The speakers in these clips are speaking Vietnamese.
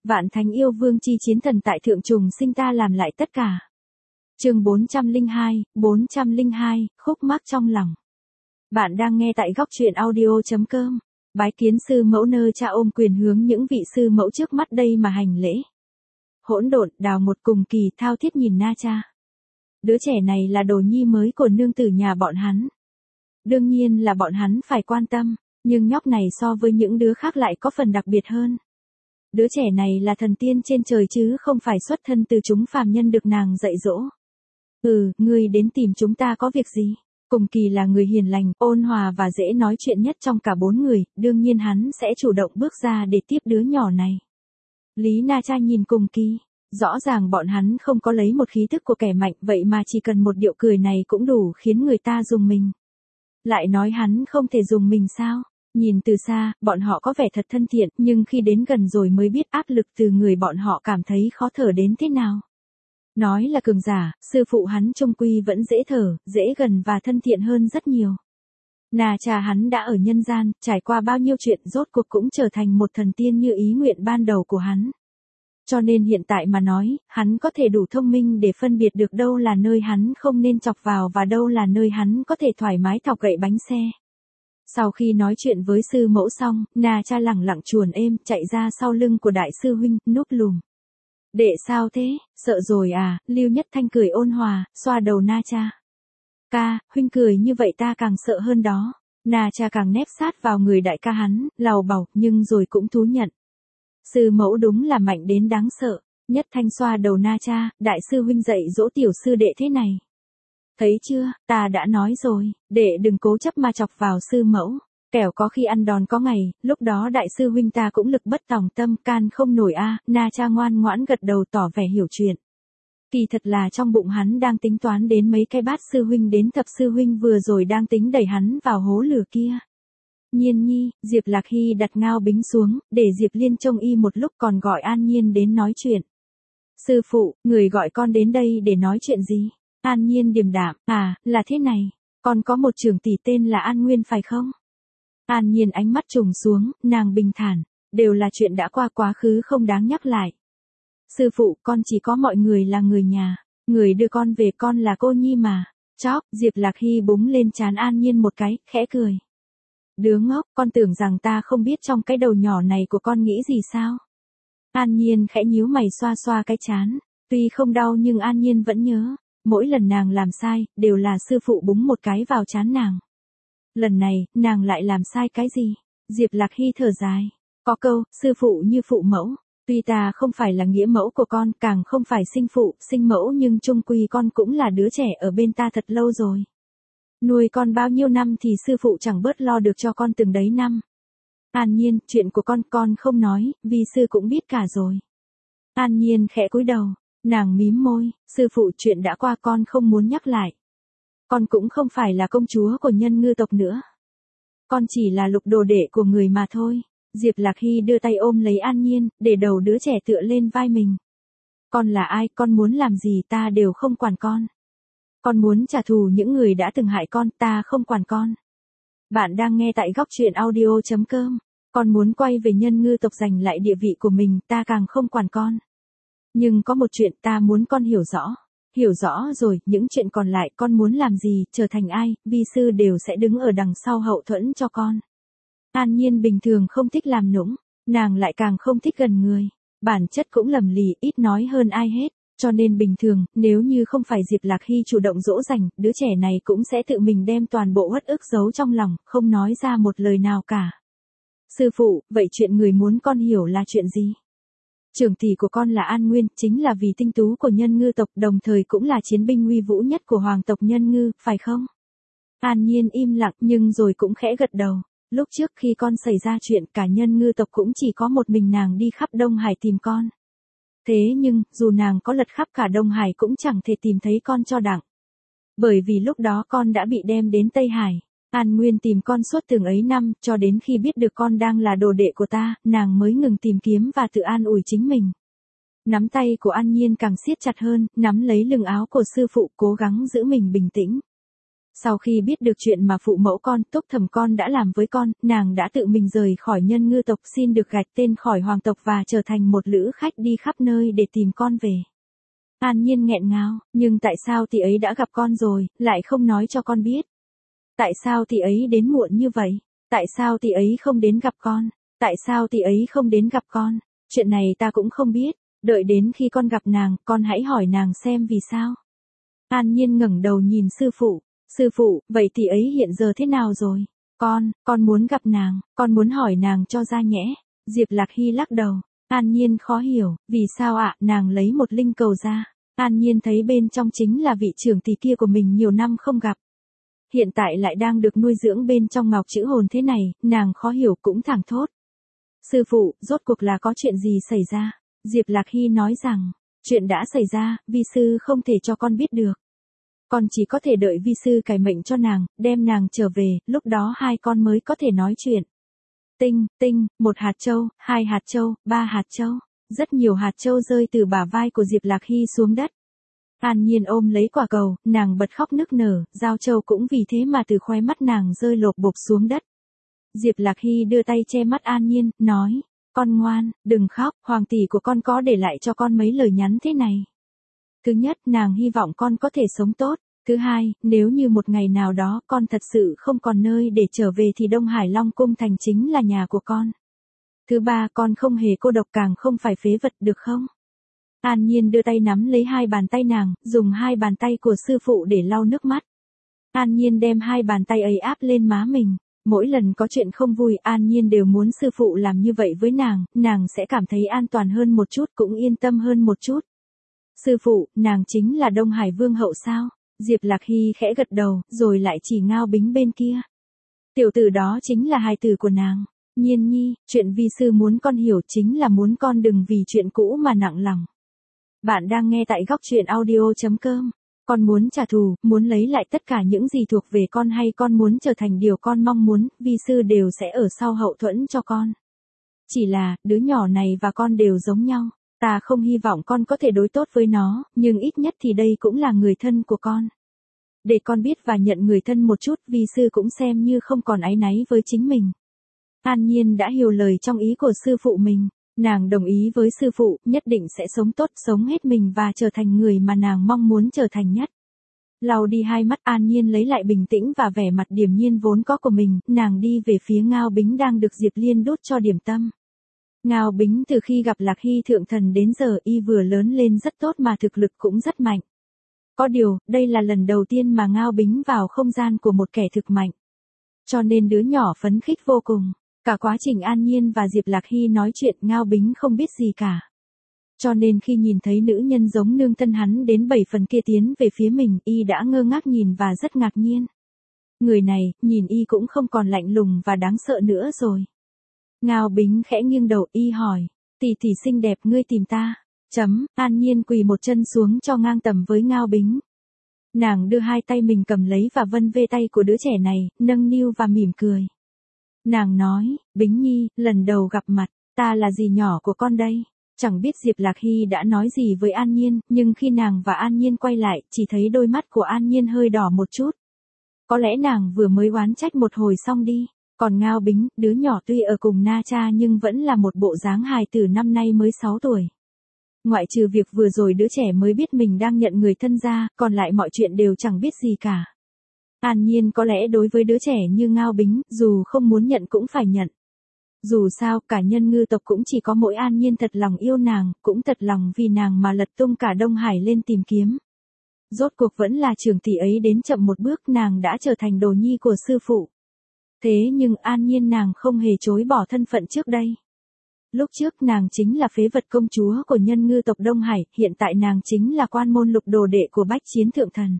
Vạn thánh yêu vương chi chiến thần tại thượng trùng sinh ta làm lại tất cả. Chương 402, khúc mắc trong lòng. Bạn đang nghe tại góc truyện audio.com. Bái kiến sư mẫu nơ cha ôm quyền hướng những vị sư mẫu trước mắt đây mà hành lễ. Hỗn độn, đào một cùng kỳ thao thiết nhìn Na Cha. Đứa trẻ này là đồ nhi mới của nương tử nhà bọn hắn. Đương nhiên là bọn hắn phải quan tâm, nhưng nhóc này so với những đứa khác lại có phần đặc biệt hơn. Đứa trẻ này là thần tiên trên trời chứ không phải xuất thân từ chúng phàm nhân được nàng dạy dỗ. Ngươi đến tìm chúng ta có việc gì? Cùng kỳ là người hiền lành, ôn hòa và dễ nói chuyện nhất trong cả bốn người, đương nhiên hắn sẽ chủ động bước ra để tiếp đứa nhỏ này. Lý Na Cha nhìn cùng kỳ, rõ ràng bọn hắn không có lấy một khí thức của kẻ mạnh, vậy mà chỉ cần một điệu cười này cũng đủ khiến người ta rùng mình. Lại nói hắn không thể dùng mình sao? Nhìn từ xa, bọn họ có vẻ thật thân thiện, nhưng khi đến gần rồi mới biết áp lực từ người bọn họ cảm thấy khó thở đến thế nào. Nói là cường giả, sư phụ hắn chung quy vẫn dễ thở, dễ gần và thân thiện hơn rất nhiều. Na Cha hắn đã ở nhân gian, trải qua bao nhiêu chuyện rốt cuộc cũng trở thành một thần tiên như ý nguyện ban đầu của hắn. Cho nên hiện tại mà nói, hắn có thể đủ thông minh để phân biệt được đâu là nơi hắn không nên chọc vào và đâu là nơi hắn có thể thoải mái thọc gậy bánh xe. Sau khi nói chuyện với sư mẫu xong, Na Cha lẳng lặng chuồn êm, chạy ra sau lưng của đại sư huynh, núp lùm. Đệ sao thế, sợ rồi à? Lưu Nhất Thanh cười ôn hòa, xoa đầu Na Cha. Ca, huynh cười như vậy ta càng sợ hơn đó. Na Cha càng nép sát vào người đại ca hắn, lầu bầu, nhưng rồi cũng thú nhận. Sư mẫu đúng là mạnh đến đáng sợ. Nhất Thanh xoa đầu Na Cha, đại sư huynh dạy dỗ tiểu sư đệ thế này. Thấy chưa, ta đã nói rồi, đệ đừng cố chấp mà chọc vào sư mẫu. Kẻo có khi ăn đòn có ngày, lúc đó đại sư huynh ta cũng lực bất tòng tâm, can không nổi a. Na Cha ngoan ngoãn gật đầu tỏ vẻ hiểu chuyện. Kỳ thật là trong bụng hắn đang tính toán đến mấy cái bát sư huynh đến thập sư huynh vừa rồi đang tính đẩy hắn vào hố lửa kia. Nhiên nhi, Diệp Lạc Hy đặt ngao bính xuống, để Diệp Liên trông y một lúc còn gọi An Nhiên đến nói chuyện. Sư phụ, người gọi con đến đây để nói chuyện gì? An Nhiên điềm đạm, là thế này, con có một trưởng tỷ tên là An Nguyên phải không? An Nhiên ánh mắt trùng xuống, nàng bình thản, đều là chuyện đã qua quá khứ không đáng nhắc lại. Sư phụ, con chỉ có mọi người là người nhà, người đưa con về con là cô nhi mà. Chóp, Diệp Lạc Hy búng lên trán An Nhiên một cái, khẽ cười. Đứa ngốc, con tưởng rằng ta không biết trong cái đầu nhỏ này của con nghĩ gì sao? An Nhiên khẽ nhíu mày xoa xoa cái trán, tuy không đau nhưng An Nhiên vẫn nhớ, mỗi lần nàng làm sai, đều là sư phụ búng một cái vào trán nàng. Lần này, nàng lại làm sai cái gì? Diệp Lạc Hy thở dài, có câu, sư phụ như phụ mẫu, tuy ta không phải là nghĩa mẫu của con, càng không phải sinh phụ, sinh mẫu nhưng chung quy con cũng là đứa trẻ ở bên ta thật lâu rồi. Nuôi con bao nhiêu năm thì sư phụ chẳng bớt lo được cho con từng đấy năm. An Nhiên, chuyện của con không nói, vì sư cũng biết cả rồi. An Nhiên khẽ cúi đầu, nàng mím môi, sư phụ chuyện đã qua con không muốn nhắc lại. Con cũng không phải là công chúa của Nhân Ngư tộc nữa. Con chỉ là lục đồ đệ của người mà thôi. Diệp Lạc Hy đưa tay ôm lấy An Nhiên, để đầu đứa trẻ tựa lên vai mình. Con là ai, con muốn làm gì ta đều không quản con. Con muốn trả thù những người đã từng hại con, ta không quản con. Bạn đang nghe tại góc truyện audio.com. Con muốn quay về Nhân Ngư tộc giành lại địa vị của mình, ta càng không quản con. Nhưng có một chuyện ta muốn con hiểu rõ. Hiểu rõ rồi, những chuyện còn lại con muốn làm gì, trở thành ai, vi sư đều sẽ đứng ở đằng sau hậu thuẫn cho con. An Nhiên bình thường không thích làm nũng, nàng lại càng không thích gần người. Bản chất cũng lầm lì, ít nói hơn ai hết. Cho nên bình thường, nếu như không phải Diệp Lạc Hy chủ động dỗ dành, đứa trẻ này cũng sẽ tự mình đem toàn bộ uất ức giấu trong lòng, không nói ra một lời nào cả. Sư phụ, vậy chuyện người muốn con hiểu là chuyện gì? Trưởng tỷ của con là An Nguyên, chính là vì tinh tú của Nhân Ngư tộc, đồng thời cũng là chiến binh uy vũ nhất của hoàng tộc Nhân Ngư, phải không? An Nhiên im lặng nhưng rồi cũng khẽ gật đầu. Lúc trước khi con xảy ra chuyện cả Nhân Ngư tộc cũng chỉ có một mình nàng đi khắp Đông Hải tìm con. Thế nhưng, dù nàng có lật khắp cả Đông Hải cũng chẳng thể tìm thấy con cho đặng. Bởi vì lúc đó con đã bị đem đến Tây Hải. An Nguyên tìm con suốt từng ấy năm, cho đến khi biết được con đang là đồ đệ của ta, nàng mới ngừng tìm kiếm và tự an ủi chính mình. Nắm tay của An Nhiên càng siết chặt hơn, nắm lấy lưng áo của sư phụ cố gắng giữ mình bình tĩnh. Sau khi biết được chuyện mà phụ mẫu con, Túc Thẩm con đã làm với con, nàng đã tự mình rời khỏi Nhân Ngư tộc, xin được gạch tên khỏi hoàng tộc và trở thành một lữ khách đi khắp nơi để tìm con về. An Nhiên nghẹn ngào, nhưng tại sao tỷ ấy đã gặp con rồi, lại không nói cho con biết? Tại sao tỷ ấy đến muộn như vậy? Tại sao tỷ ấy không đến gặp con? Tại sao tỷ ấy không đến gặp con? Chuyện này ta cũng không biết, đợi đến khi con gặp nàng, con hãy hỏi nàng xem vì sao. An Nhiên ngẩng đầu nhìn sư phụ. Sư phụ, vậy tỷ ấy hiện giờ thế nào rồi? Con muốn gặp nàng, con muốn hỏi nàng cho ra nhẽ. Diệp Lạc Hy lắc đầu. An Nhiên khó hiểu, vì sao ạ? Nàng lấy một linh cầu ra. An Nhiên thấy bên trong chính là vị trưởng tỷ kia của mình nhiều năm không gặp. Hiện tại lại đang được nuôi dưỡng bên trong ngọc chữ hồn thế này, nàng khó hiểu cũng thẳng thốt. Sư phụ, rốt cuộc là có chuyện gì xảy ra? Diệp Lạc Hy nói rằng, chuyện đã xảy ra, vi sư không thể cho con biết được. Con chỉ có thể đợi vi sư cải mệnh cho nàng, đem nàng trở về, lúc đó hai con mới có thể nói chuyện. Tinh, một hạt châu, hai hạt châu, ba hạt châu. Rất nhiều hạt châu rơi từ bả vai của Diệp Lạc Hy xuống đất. An Nhiên ôm lấy quả cầu, nàng bật khóc nức nở, giao châu cũng vì thế mà từ khóe mắt nàng rơi lộp bộp xuống đất. Diệp Lạc Hy đưa tay che mắt An Nhiên, nói, con ngoan, đừng khóc, hoàng tỷ của con có để lại cho con mấy lời nhắn thế này. Thứ nhất, nàng hy vọng con có thể sống tốt. Thứ hai, nếu như một ngày nào đó con thật sự không còn nơi để trở về thì Đông Hải Long Cung Thành chính là nhà của con. Thứ ba, con không hề cô độc, càng không phải phế vật, được không? An Nhiên đưa tay nắm lấy hai bàn tay nàng, dùng hai bàn tay của sư phụ để lau nước mắt. An Nhiên đem hai bàn tay ấy áp lên má mình. Mỗi lần có chuyện không vui, An Nhiên đều muốn sư phụ làm như vậy với nàng sẽ cảm thấy an toàn hơn một chút, cũng yên tâm hơn một chút. Sư phụ, nàng chính là Đông Hải Vương hậu sao? Diệp Lạc Hy khẽ gật đầu, rồi lại chỉ Ngao Bính bên kia. Tiểu tử đó chính là hài tử của nàng. Nhiên nhi, chuyện vi sư muốn con hiểu chính là muốn con đừng vì chuyện cũ mà nặng lòng. Bạn đang nghe tại góc truyện audio.com. Con muốn trả thù, muốn lấy lại tất cả những gì thuộc về con, hay con muốn trở thành điều con mong muốn, vi sư đều sẽ ở sau hậu thuẫn cho con. Chỉ là, đứa nhỏ này và con đều giống nhau. Ta không hy vọng con có thể đối tốt với nó, nhưng ít nhất thì đây cũng là người thân của con. Để con biết và nhận người thân một chút, vi sư cũng xem như không còn áy náy với chính mình. An Nhiên đã hiểu lời trong ý của sư phụ mình. Nàng đồng ý với sư phụ, nhất định sẽ sống tốt, sống hết mình và trở thành người mà nàng mong muốn trở thành nhất. Lau đi hai mắt, An Nhiên lấy lại bình tĩnh và vẻ mặt điềm nhiên vốn có của mình, nàng đi về phía Ngao Bính đang được Diệp Liên đút cho điểm tâm. Ngao Bính từ khi gặp Lạc Hy thượng thần đến giờ y vừa lớn lên rất tốt mà thực lực cũng rất mạnh. Có điều, đây là lần đầu tiên mà Ngao Bính vào không gian của một kẻ thực mạnh. Cho nên đứa nhỏ phấn khích vô cùng. Cả quá trình An Nhiên và Diệp Lạc Hy nói chuyện, Ngao Bính không biết gì cả. Cho nên khi nhìn thấy nữ nhân giống nương thân hắn đến 7 phần kia tiến về phía mình, y đã ngơ ngác nhìn và rất ngạc nhiên. Người này, nhìn y cũng không còn lạnh lùng và đáng sợ nữa rồi. Ngao Bính khẽ nghiêng đầu, y hỏi, tỷ tỷ xinh đẹp, ngươi tìm ta. An Nhiên quỳ một chân xuống cho ngang tầm với Ngao Bính. Nàng đưa hai tay mình cầm lấy và vân vê tay của đứa trẻ này, nâng niu và mỉm cười. Nàng nói, Bính nhi, lần đầu gặp mặt, ta là dì nhỏ của con đây. Chẳng biết Diệp Lạc Hy đã nói gì với An Nhiên, nhưng khi nàng và An Nhiên quay lại, chỉ thấy đôi mắt của An Nhiên hơi đỏ một chút. Có lẽ nàng vừa mới oán trách một hồi xong đi. Còn Ngao Bính, đứa nhỏ tuy ở cùng Na Cha nhưng vẫn là một bộ dáng hài tử, năm nay mới 6 tuổi. Ngoại trừ việc vừa rồi đứa trẻ mới biết mình đang nhận người thân ra, còn lại mọi chuyện đều chẳng biết gì cả. An Nhiên có lẽ đối với đứa trẻ như Ngao Bính, dù không muốn nhận cũng phải nhận. Dù sao, cả Nhân Ngư tộc cũng chỉ có mỗi An Nhiên thật lòng yêu nàng, cũng thật lòng vì nàng mà lật tung cả Đông Hải lên tìm kiếm. Rốt cuộc vẫn là trưởng tỷ ấy đến chậm một bước, nàng đã trở thành đồ nhi của sư phụ. Thế nhưng An Nhiên nàng không hề chối bỏ thân phận trước đây. Lúc trước nàng chính là phế vật công chúa của Nhân Ngư tộc Đông Hải, hiện tại nàng chính là quan môn lục đồ đệ của Bách Chiến Thượng Thần.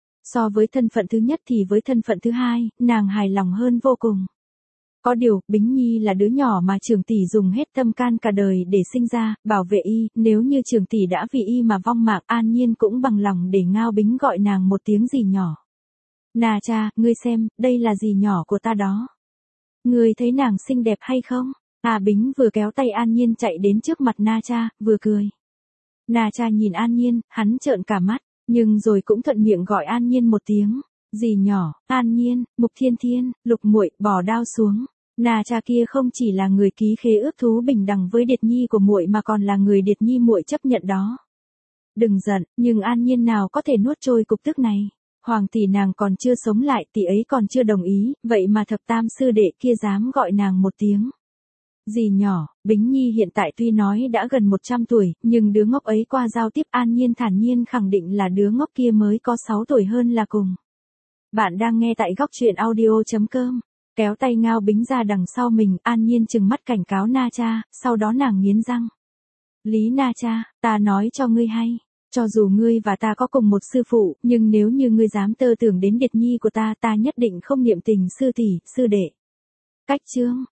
So với thân phận thứ nhất thì với thân phận thứ hai, nàng hài lòng hơn vô cùng. Có điều, Bính Nhi là đứa nhỏ mà trưởng tỷ dùng hết tâm can cả đời để sinh ra, bảo vệ y, nếu như trưởng tỷ đã vì y mà vong mạng, An Nhiên cũng bằng lòng để Ngao Bính gọi nàng một tiếng dì nhỏ. Na Cha, ngươi xem, đây là dì nhỏ của ta đó. Ngươi thấy nàng xinh đẹp hay không? Bính vừa kéo tay An Nhiên chạy đến trước mặt Na Cha, vừa cười. Na Cha nhìn An Nhiên, hắn trợn cả mắt, nhưng rồi cũng thuận miệng gọi An Nhiên một tiếng. Dì nhỏ, An Nhiên, Mục Thiên Thiên, Lục muội bỏ đao xuống. Na cha kia không chỉ là người ký khế ước thú bình đẳng với Điệt Nhi của muội mà còn là người Điệt Nhi muội chấp nhận đó. Đừng giận, nhưng An Nhiên nào có thể nuốt trôi cục tức này. Hoàng tỷ nàng còn chưa sống lại, tỷ ấy còn chưa đồng ý, vậy mà thập tam sư đệ kia dám gọi nàng một tiếng. Dì nhỏ, Bính Nhi hiện tại tuy nói đã gần 100 tuổi, nhưng đứa ngốc ấy qua giao tiếp An Nhiên thản nhiên khẳng định là đứa ngốc kia mới có 6 tuổi hơn là cùng. Bạn đang nghe tại góc truyện audio.com. Kéo tay Ngao Bính ra đằng sau mình, An Nhiên trừng mắt cảnh cáo Na Cha, sau đó nàng nghiến răng. Lý Na Cha, ta nói cho ngươi hay. Cho dù ngươi và ta có cùng một sư phụ, nhưng nếu như ngươi dám tơ tưởng đến Điệt Nhi của ta, ta nhất định không niệm tình sư tỷ, sư đệ. Cách chương.